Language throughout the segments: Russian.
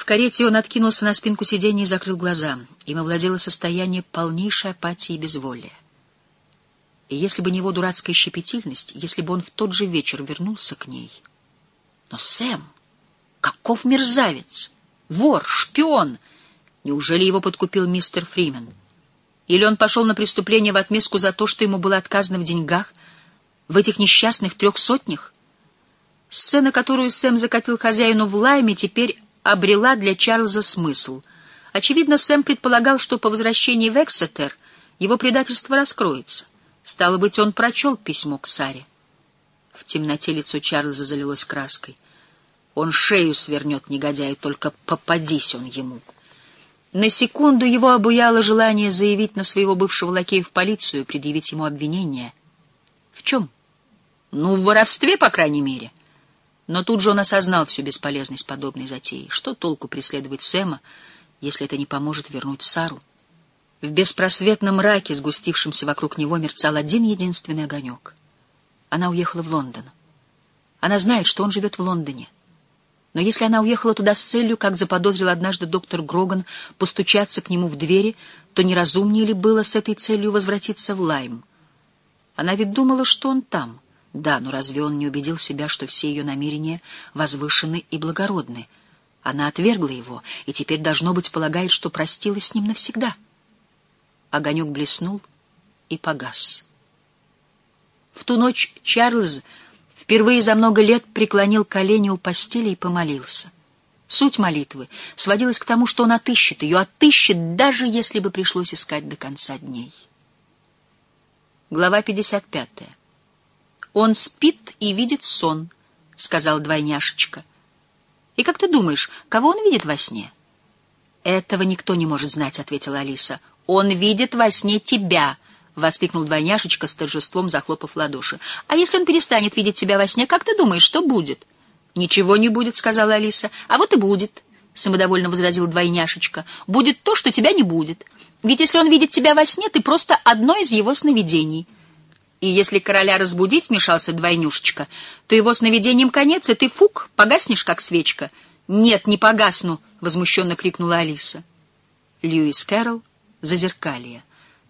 В карете он откинулся на спинку сиденья и закрыл глаза. Им овладело состояние полнейшей апатии и безволия. И если бы не его дурацкая щепетильность, если бы он в тот же вечер вернулся к ней... Но Сэм, каков мерзавец! Вор, шпион! Неужели его подкупил мистер Фримен? Или он пошел на преступление в отместку за то, что ему было отказано в деньгах, в этих несчастных 300? Сцена, которую Сэм закатил хозяину в Лайме, теперь обрела для Чарльза смысл. Очевидно, Сэм предполагал, что по возвращении в Эксетер его предательство раскроется. Стало быть, он прочел письмо к Саре. В темноте лицо Чарльза залилось краской. Он шею свернет негодяю, только попадись он ему. На секунду его обуяло желание заявить на своего бывшего лакея в полицию, предъявить ему обвинение. В чем? Ну, в воровстве, по крайней мере. Но тут же он осознал всю бесполезность подобной затеи. Что толку преследовать Сэма, если это не поможет вернуть Сару? В беспросветном мраке, сгустившемся вокруг него, мерцал один единственный огонек. Она уехала в Лондон. Она знает, что он живет в Лондоне. Но если она уехала туда с целью, как заподозрил однажды доктор Гроган, постучаться к нему в двери, то неразумнее ли было с этой целью возвратиться в Лайм? Она ведь думала, что он там. Да, но разве он не убедил себя, что все ее намерения возвышены и благородны? Она отвергла его, и теперь, должно быть, полагает, что простилась с ним навсегда. Огонек блеснул и погас. В ту ночь Чарльз впервые за много лет преклонил колени у постели и помолился. Суть молитвы сводилась к тому, что он отыщет ее, отыщет, даже если бы пришлось искать до конца дней. Глава 55. «Он спит и видит сон», — сказал двойняшечка. «И как ты думаешь, кого он видит во сне?» «Этого никто не может знать», — ответила Алиса. «Он видит во сне тебя», — воскликнул двойняшечка с торжеством, захлопав в ладоши. «А если он перестанет видеть тебя во сне, как ты думаешь, что будет?» «Ничего не будет», — сказала Алиса. «А вот и будет», — самодовольно возразил двойняшечка. «Будет то, что тебя не будет. Ведь если он видит тебя во сне, ты просто одно из его сновидений». «И если короля разбудить, — вмешался двойнюшечка, — то его сновидением конец, и ты, фук, погаснешь, как свечка». «Нет, не погасну!» — возмущенно крикнула Алиса. Льюис Кэрролл. Зазеркалье.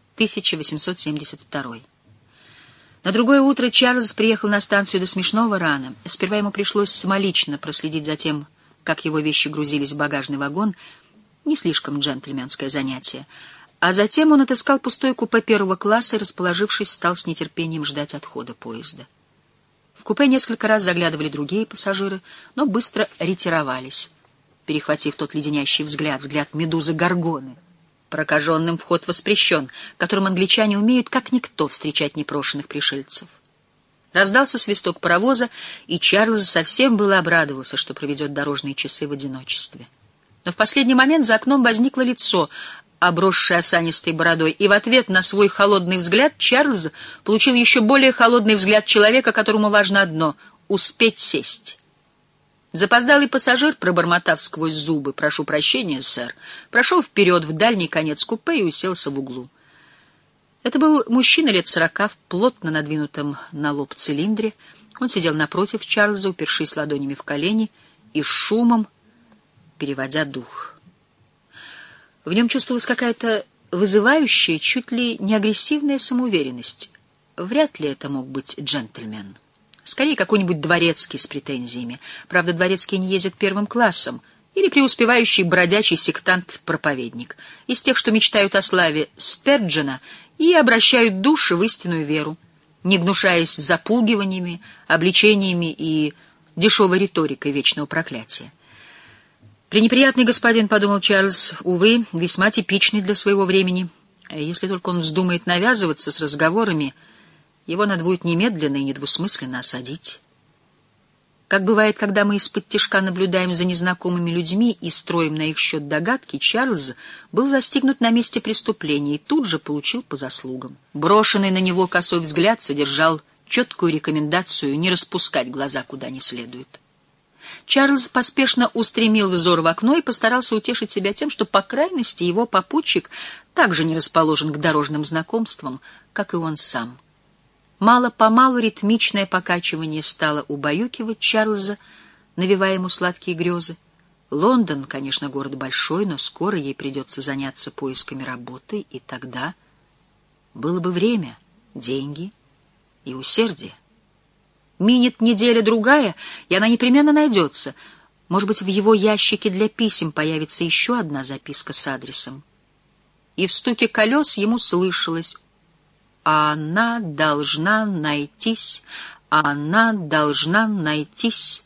1872. На другое утро Чарльз приехал на станцию до смешного рано. Сперва ему пришлось самолично проследить за тем, как его вещи грузились в багажный вагон. Не слишком джентльменское занятие. А затем он отыскал пустое купе первого класса и, расположившись, стал с нетерпением ждать отхода поезда. В купе несколько раз заглядывали другие пассажиры, но быстро ретировались, перехватив тот леденящий взгляд медузы Горгоны. Прокаженным вход воспрещен, которым англичане умеют, как никто, встречать непрошенных пришельцев. Раздался свисток паровоза, и Чарльз совсем было обрадовался, что проведет дорожные часы в одиночестве. Но в последний момент за окном возникло лицо, обросшее осанистой бородой, и в ответ на свой холодный взгляд Чарльз получил еще более холодный взгляд человека, которому важно одно — успеть сесть. Запоздалый пассажир, пробормотав сквозь зубы «Прошу прощения, сэр», прошел вперед в дальний конец купе и уселся в углу. Это был мужчина лет 40 в плотно надвинутом на лоб цилиндре. Он сидел напротив Чарльза, упершись ладонями в колени и с шумом переводя дух. В нем чувствовалась какая-то вызывающая, чуть ли не агрессивная самоуверенность. Вряд ли это мог быть джентльмен. Скорее, какой-нибудь дворецкий с претензиями. Правда, дворецкие не ездят первым классом. Или преуспевающий бродячий сектант-проповедник. Из тех, что мечтают о славе Сперджена и обращают души в истинную веру, не гнушаясь запугиваниями, обличениями и дешевой риторикой вечного проклятия. «Пренеприятный господин», — подумал Чарльз, — «увы, весьма типичный для своего времени. Если только он вздумает навязываться с разговорами, его надо будет немедленно и недвусмысленно осадить». Как бывает, когда мы исподтишка наблюдаем за незнакомыми людьми и строим на их счет догадки, Чарльз был застигнут на месте преступления и тут же получил по заслугам. Брошенный на него косой взгляд содержал четкую рекомендацию не распускать глаза куда не следует. Чарльз поспешно устремил взор в окно и постарался утешить себя тем, что, по крайности, его попутчик также не расположен к дорожным знакомствам, как и он сам. Мало-помалу ритмичное покачивание стало убаюкивать Чарльза, навевая ему сладкие грезы. Лондон, конечно, город большой, но скоро ей придется заняться поисками работы, и тогда было бы время, деньги и усердие. Минет неделя-другая, и она непременно найдется. Может быть, в его ящике для писем появится еще одна записка с адресом. И в стуке колес ему слышалось: «Она должна найтись, она должна найтись».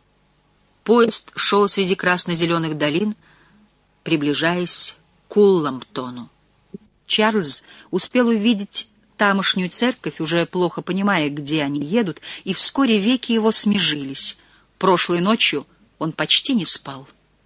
Поезд шел среди красно-зеленых долин, приближаясь к Улламптону. Чарльз успел увидеть тамошнюю церковь, уже плохо понимая, где они едут, и вскоре веки его смежились. Прошлой ночью он почти не спал.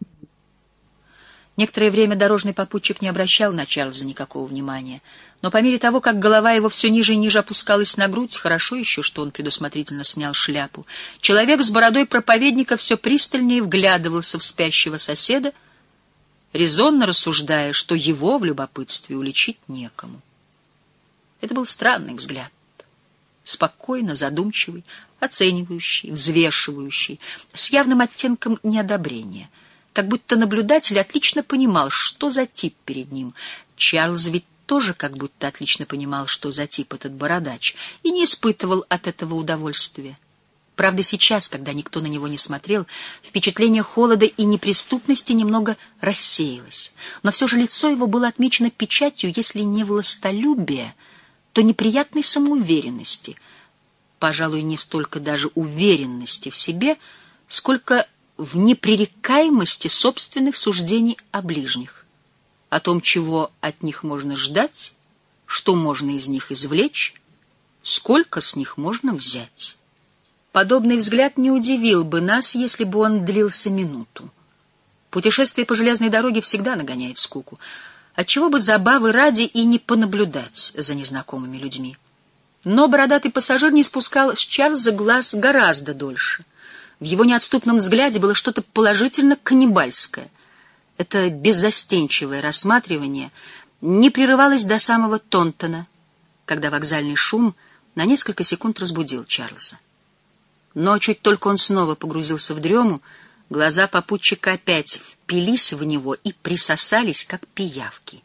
Некоторое время дорожный попутчик не обращал на Чарльза никакого внимания, но по мере того, как голова его все ниже и ниже опускалась на грудь, хорошо еще, что он предусмотрительно снял шляпу, человек с бородой проповедника все пристальнее вглядывался в спящего соседа, резонно рассуждая, что его в любопытстве уличить некому. Это был странный взгляд, спокойно задумчивый, оценивающий, взвешивающий, с явным оттенком неодобрения, как будто наблюдатель отлично понимал, что за тип перед ним. Чарльз ведь тоже как будто отлично понимал, что за тип этот бородач, и не испытывал от этого удовольствия. Правда, сейчас, когда никто на него не смотрел, впечатление холода и неприступности немного рассеялось, но все же лицо его было отмечено печатью, если не властолюбия, то неприятной самоуверенности, пожалуй, не столько даже уверенности в себе, сколько в непререкаемости собственных суждений о ближних, о том, чего от них можно ждать, что можно из них извлечь, сколько с них можно взять. Подобный взгляд не удивил бы нас, если бы он длился минуту. Путешествие по железной дороге всегда нагоняет скуку. Отчего бы забавы ради и не понаблюдать за незнакомыми людьми. Но бородатый пассажир не спускал с Чарльза глаз гораздо дольше. В его неотступном взгляде было что-то положительно каннибальское. Это беззастенчивое рассматривание не прерывалось до самого Тонтона, когда вокзальный шум на несколько секунд разбудил Чарльза. Но чуть только он снова погрузился в дрему, глаза попутчика опять впились в него и присосались, как пиявки.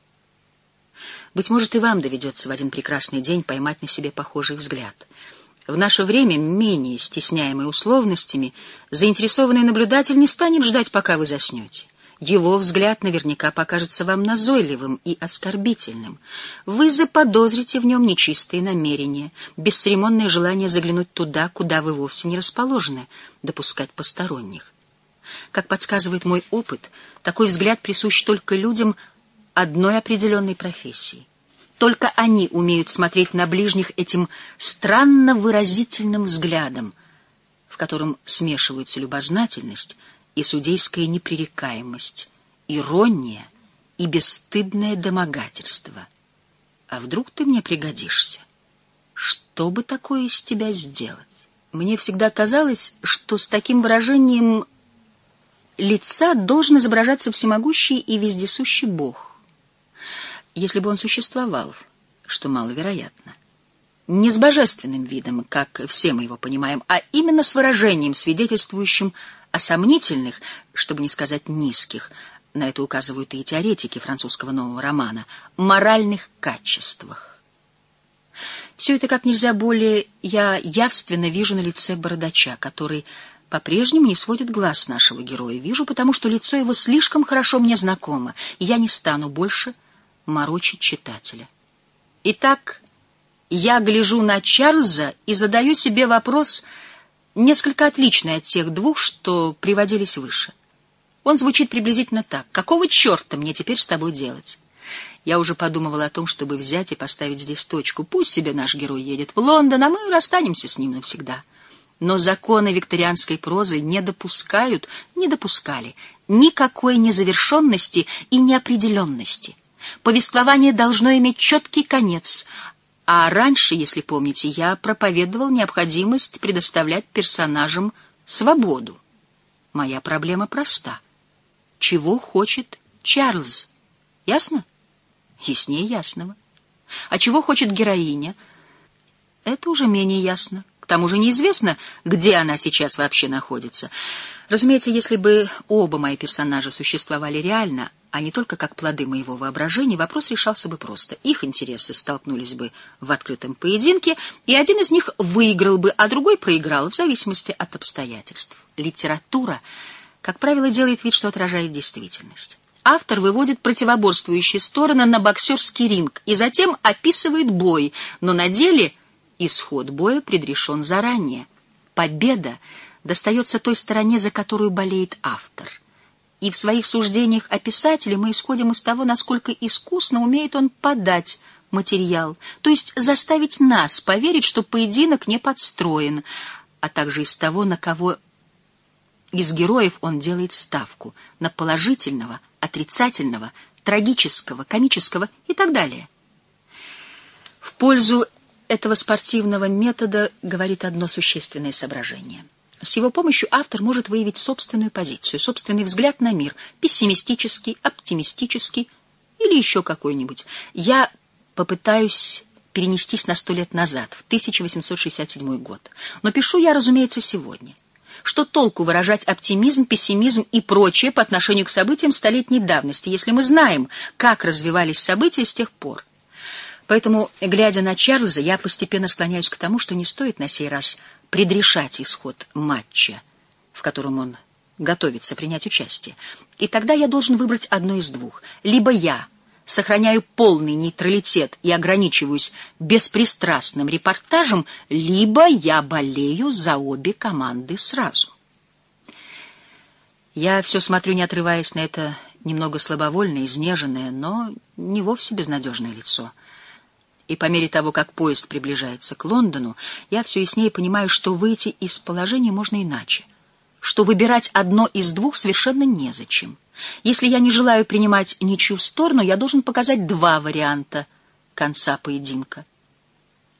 Быть может, и вам доведется в один прекрасный день поймать на себе похожий взгляд. В наше время, менее стесняемый условностями, заинтересованный наблюдатель не станет ждать, пока вы заснете. Его взгляд наверняка покажется вам назойливым и оскорбительным. Вы заподозрите в нем нечистые намерения, бесцеремонное желание заглянуть туда, куда вы вовсе не расположены, допускать посторонних. Как подсказывает мой опыт, такой взгляд присущ только людям одной определенной профессии. Только они умеют смотреть на ближних этим странно выразительным взглядом, в котором смешиваются любознательность и судейская непререкаемость, ирония и бесстыдное домогательство. А вдруг ты мне пригодишься? Что бы такое из тебя сделать? Мне всегда казалось, что с таким выражением лица должен изображаться всемогущий и вездесущий Бог, если бы он существовал, что маловероятно. Не с божественным видом, как все мы его понимаем, а именно с выражением, свидетельствующим о сомнительных, чтобы не сказать низких, на это указывают и теоретики французского нового романа, моральных качествах. Все это как нельзя более я явственно вижу на лице бородача, который по-прежнему не сводит глаз с нашего героя. Вижу, потому что лицо его слишком хорошо мне знакомо, и я не стану больше морочить читателя. Итак, я гляжу на Чарльза и задаю себе вопрос, несколько отличный от тех двух, что приводились выше. Он звучит приблизительно так: какого черта мне теперь с тобой делать? Я уже подумывал о том, чтобы взять и поставить здесь точку. Пусть себе наш герой едет в Лондон, а мы расстанемся с ним навсегда. Но законы викторианской прозы не допускали никакой незавершенности и неопределенности. Повествование должно иметь четкий конец, а раньше, если помните, я проповедовал необходимость предоставлять персонажам свободу. Моя проблема проста. Чего хочет Чарльз? Ясно? Яснее ясного. А чего хочет героиня? Это уже менее ясно. К тому же неизвестно, где она сейчас вообще находится. Разумеется, если бы оба мои персонажа существовали реально, а не только как плоды моего воображения, вопрос решался бы просто. Их интересы столкнулись бы в открытом поединке, и один из них выиграл бы, а другой проиграл, в зависимости от обстоятельств. Литература, как правило, делает вид, что отражает действительность. Автор выводит противоборствующие стороны на боксерский ринг и затем описывает бой, но на деле исход боя предрешен заранее. Победа достается той стороне, за которую болеет автор. И в своих суждениях о писателе мы исходим из того, насколько искусно умеет он подать материал, то есть заставить нас поверить, что поединок не подстроен, а также из того, на кого из героев он делает ставку, на положительного, отрицательного, трагического, комического и так далее. В пользу этого спортивного метода говорит одно существенное соображение. С его помощью автор может выявить собственную позицию, собственный взгляд на мир, пессимистический, оптимистический или еще какой-нибудь. Я попытаюсь перенестись на 100 лет назад, в 1867 год. Но пишу я, разумеется, сегодня. Что толку выражать оптимизм, пессимизм и прочее по отношению к событиям столетней давности, если мы знаем, как развивались события с тех пор? Поэтому, глядя на Чарльза, я постепенно склоняюсь к тому, что не стоит на сей раз предрешать исход матча, в котором он готовится принять участие. И тогда я должен выбрать одно из двух. Либо я сохраняю полный нейтралитет и ограничиваюсь беспристрастным репортажем, либо я болею за обе команды сразу. Я все смотрю, не отрываясь на это немного слабовольное, изнеженное, но не вовсе безнадежное лицо. И по мере того, как поезд приближается к Лондону, я все яснее понимаю, что выйти из положения можно иначе, что выбирать одно из двух совершенно незачем. Если я не желаю принимать ничью сторону, я должен показать два варианта конца поединка.